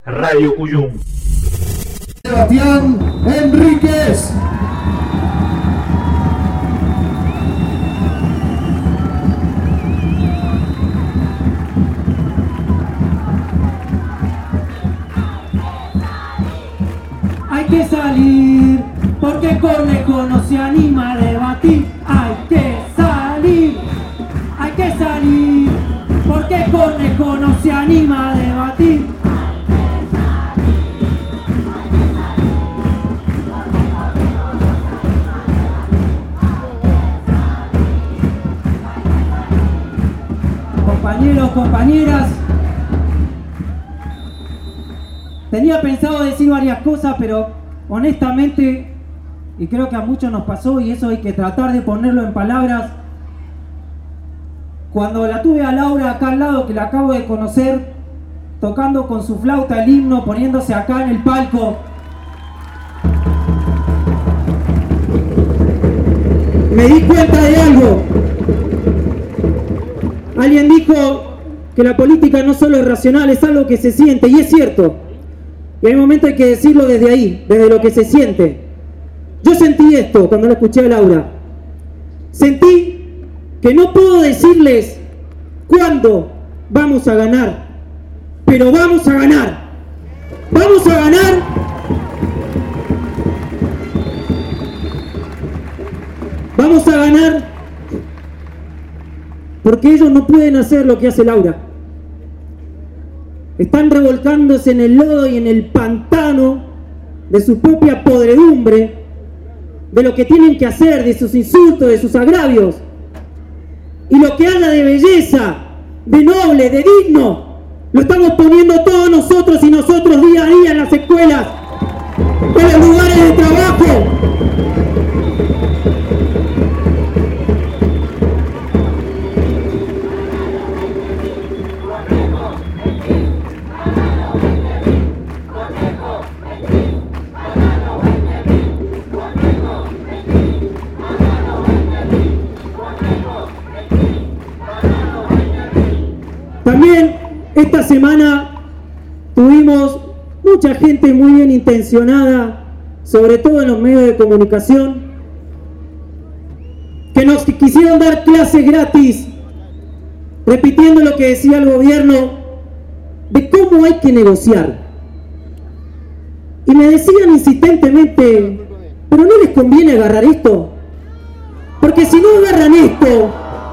Radio Cuyum. Sebastián Enríquez. Hay que salir, porque Cornejo no se anima a debatir. Hay que salir, porque Cornejo no se anima a debatir. Compañeros, compañeras, tenía pensado decir varias cosas, pero honestamente, y creo que a muchos nos pasó, y eso hay que tratar de ponerlo en palabras, cuando la tuve a Laura acá al lado, que la acabo de conocer, tocando con su flauta el himno, poniéndose acá en el palco, me di cuenta de algo. Alguien dijo que la política no solo es racional, es algo que se siente, y es cierto. Y hay momentos hay que decirlo desde ahí, desde lo que se siente. Yo sentí esto cuando lo escuché a Laura. Sentí que no puedo decirles cuándo vamos a ganar, pero vamos a ganar. Vamos a ganar. Vamos a ganar porque ellos no pueden hacer lo que hace Laura. Están revolcándose en el lodo y en el pantano de su propia podredumbre, de lo que tienen que hacer, de sus insultos, de sus agravios. Y lo que haya de belleza, de noble, de digno, lo estamos poniendo todos nosotros y nosotros día a día en las escuelas, en los lugares de trabajo. También esta semana tuvimos mucha gente muy bien intencionada, sobre todo en los medios de comunicación, que nos quisieron dar clases gratis, repitiendo lo que decía el gobierno de cómo hay que negociar. Y me decían insistentemente, pero no les conviene agarrar esto, porque si no agarran esto,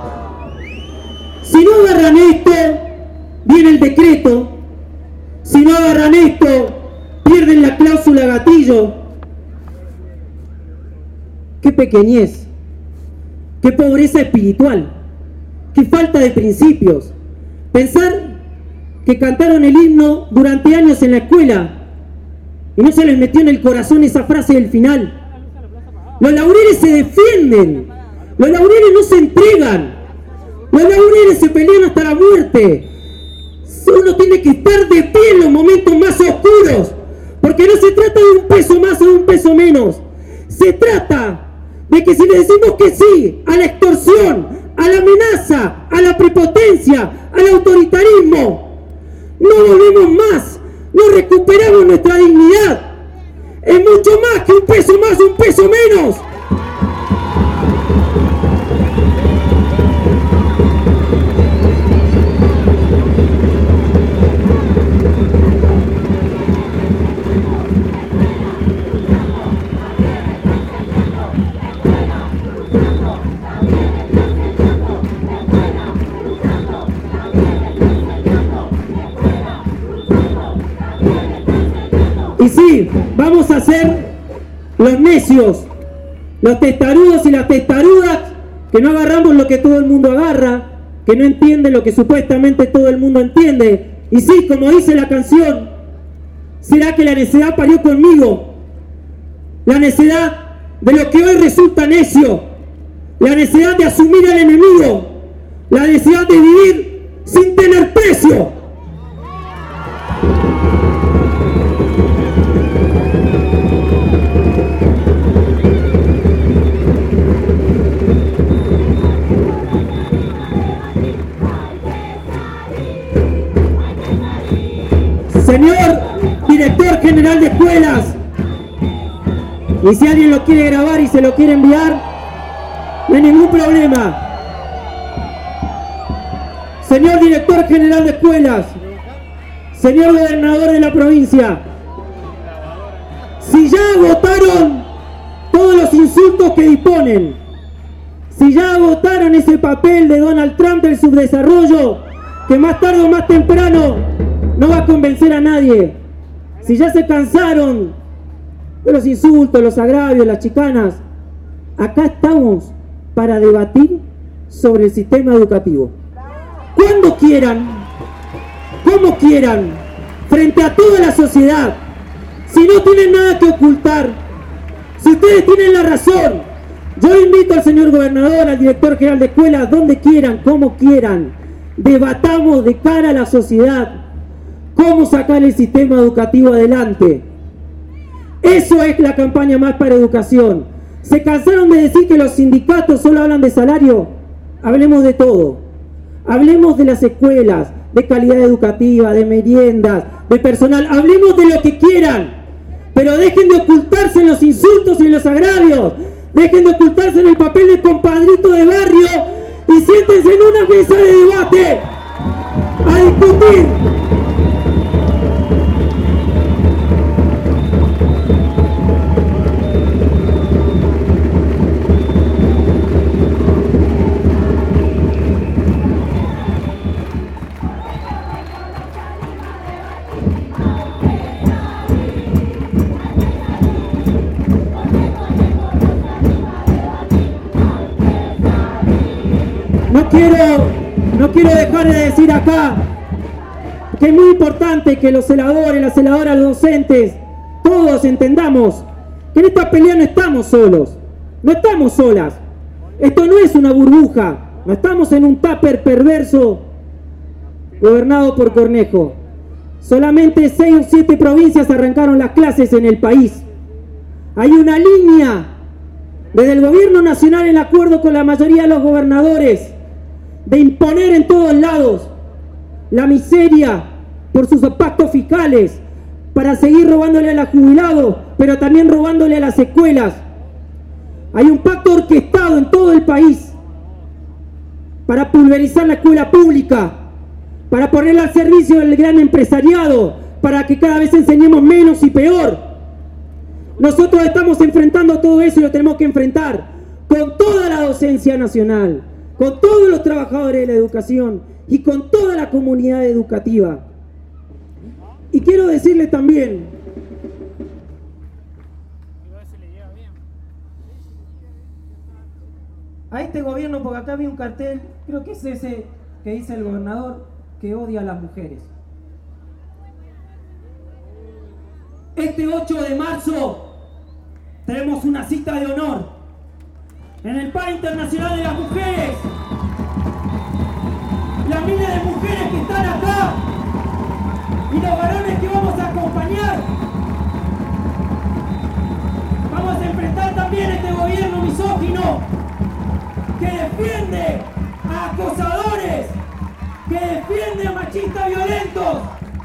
viene el decreto. Si no agarran esto, pierden la cláusula gatillo. Qué pequeñez, qué pobreza espiritual, qué falta de principios. Pensar que cantaron el himno durante años en la escuela y no se les metió en el corazón esa frase del final. Los laureles se defienden, los laureles no se entregan. Los laureles se pelean hasta la muerte. Uno tiene que estar de pie en los momentos más oscuros, porque no se trata de un peso más o de un peso menos. Se trata de que si le decimos que sí a la extorsión, a la amenaza, a la prepotencia, al autoritarismo, no volvemos más, no recuperamos nuestra dignidad. Es mucho más que un peso más o un peso menos. Y sí, vamos a ser los necios, los testarudos y las testarudas que no agarramos lo que todo el mundo agarra, que no entienden lo que supuestamente todo el mundo entiende. Y sí, como dice la canción, será que la necedad parió conmigo, la necedad de lo que hoy resulta necio, la necedad de asumir al enemigo, la necesidad de vivir sin tener precio. Señor director general de escuelas. Y si alguien lo quiere grabar y se lo quiere enviar, no hay ningún problema. Señor director general de escuelas, señor gobernador de la provincia, si ya agotaron todos los insultos que disponen, si ya agotaron ese papel de Donald Trump del subdesarrollo, que más tarde o más temprano no va a convencer a nadie, si ya se cansaron de los insultos, los agravios, las chicanas, acá estamos para debatir sobre el sistema educativo. Cuando quieran, como quieran, frente a toda la sociedad, si no tienen nada que ocultar, si ustedes tienen la razón, yo invito al señor gobernador, al director general de escuelas, donde quieran, como quieran, debatamos de cara a la sociedad cómo sacar el sistema educativo adelante. Eso es la campaña Más para Educación. ¿Se cansaron de decir que los sindicatos solo hablan de salario? Hablemos de todo. Hablemos de las escuelas, de calidad educativa, de meriendas, de personal. Hablemos de lo que quieran, pero dejen de ocultarse en los insultos y en los agravios. Dejen de ocultarse en el papel de compadrito de barrio y siéntense en una mesa de debate a discutir. No quiero dejar de decir acá que es muy importante que los celadores, las celadoras, los docentes, todos entendamos que en esta pelea no estamos solos, no estamos solas. Esto no es una burbuja, no estamos en un tupper perverso gobernado por Cornejo. Solamente 6 o 7 provincias arrancaron las clases en el país. Hay una línea desde el gobierno nacional en acuerdo con la mayoría de los gobernadores de imponer en todos lados la miseria por sus pactos fiscales para seguir robándole a los jubilados, pero también robándole a las escuelas. Hay un pacto orquestado en todo el país para pulverizar la escuela pública, para ponerla al servicio del gran empresariado, para que cada vez enseñemos menos y peor. Nosotros estamos enfrentando todo eso y lo tenemos que enfrentar con toda la docencia nacional, con todos los trabajadores de la educación y con toda la comunidad educativa. Y quiero decirle también a este gobierno, porque acá vi un cartel, creo que es ese que dice el gobernador, que odia a las mujeres. Este 8 de marzo tenemos una cita de honor en el Paro Internacional de las Mujeres. Las miles de mujeres que están acá y los varones que vamos a acompañar. Vamos a enfrentar también este gobierno misógino que defiende a acosadores, que defiende a machistas violentos.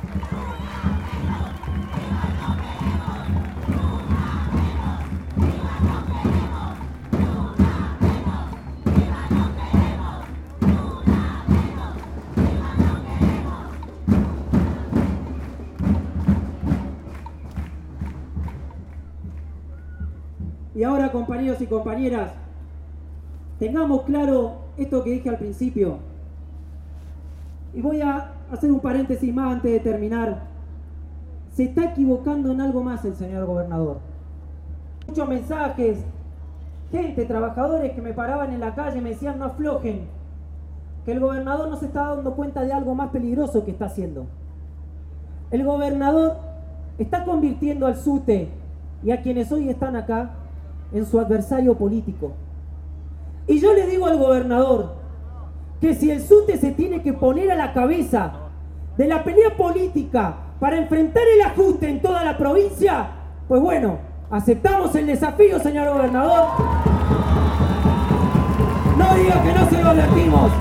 Y ahora, compañeros y compañeras, tengamos claro esto que dije al principio. Y voy a hacer un paréntesis más antes de terminar. Se está equivocando en algo más el señor gobernador. Muchos mensajes, gente, trabajadores que me paraban en la calle me decían no aflojen, que el gobernador no se está dando cuenta de algo más peligroso que está haciendo. El gobernador está convirtiendo al SUTE y a quienes hoy están acá en su adversario político. Y yo le digo al gobernador que si el SUTE se tiene que poner a la cabeza de la pelea política para enfrentar el ajuste en toda la provincia, pues bueno, aceptamos el desafío, señor gobernador. No diga que no se lo advertimos.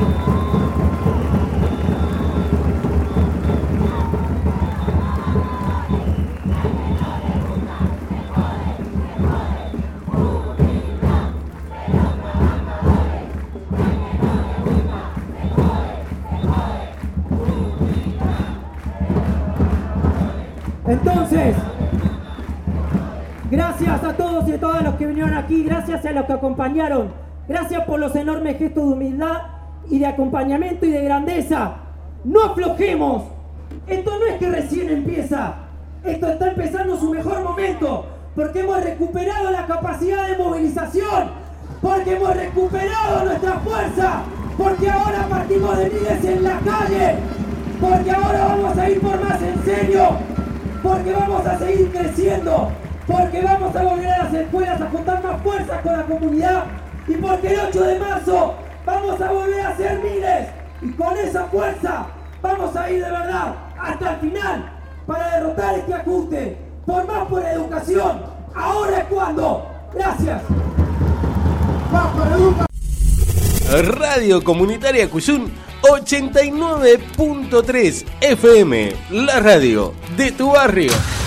Entonces, gracias a todos y a todas los que vinieron aquí, gracias a los que acompañaron, gracias por los enormes gestos de humildad y de acompañamiento y de grandeza. No aflojemos, esto no es que recién empieza, esto está empezando su mejor momento, porque hemos recuperado la capacidad de movilización, porque hemos recuperado nuestra fuerza, porque ahora partimos de miles en la calle, porque ahora vamos a ir por más en serio, porque vamos a seguir creciendo, porque vamos a volver a las escuelas a juntar más fuerzas con la comunidad y porque el 8 de marzo vamos a volver a ser miles y con esa fuerza vamos a ir de verdad hasta el final para derrotar este ajuste. Por más por educación, ahora es cuando. Gracias. Radio Comunitaria Cuyún 89.3 FM, la radio de tu barrio.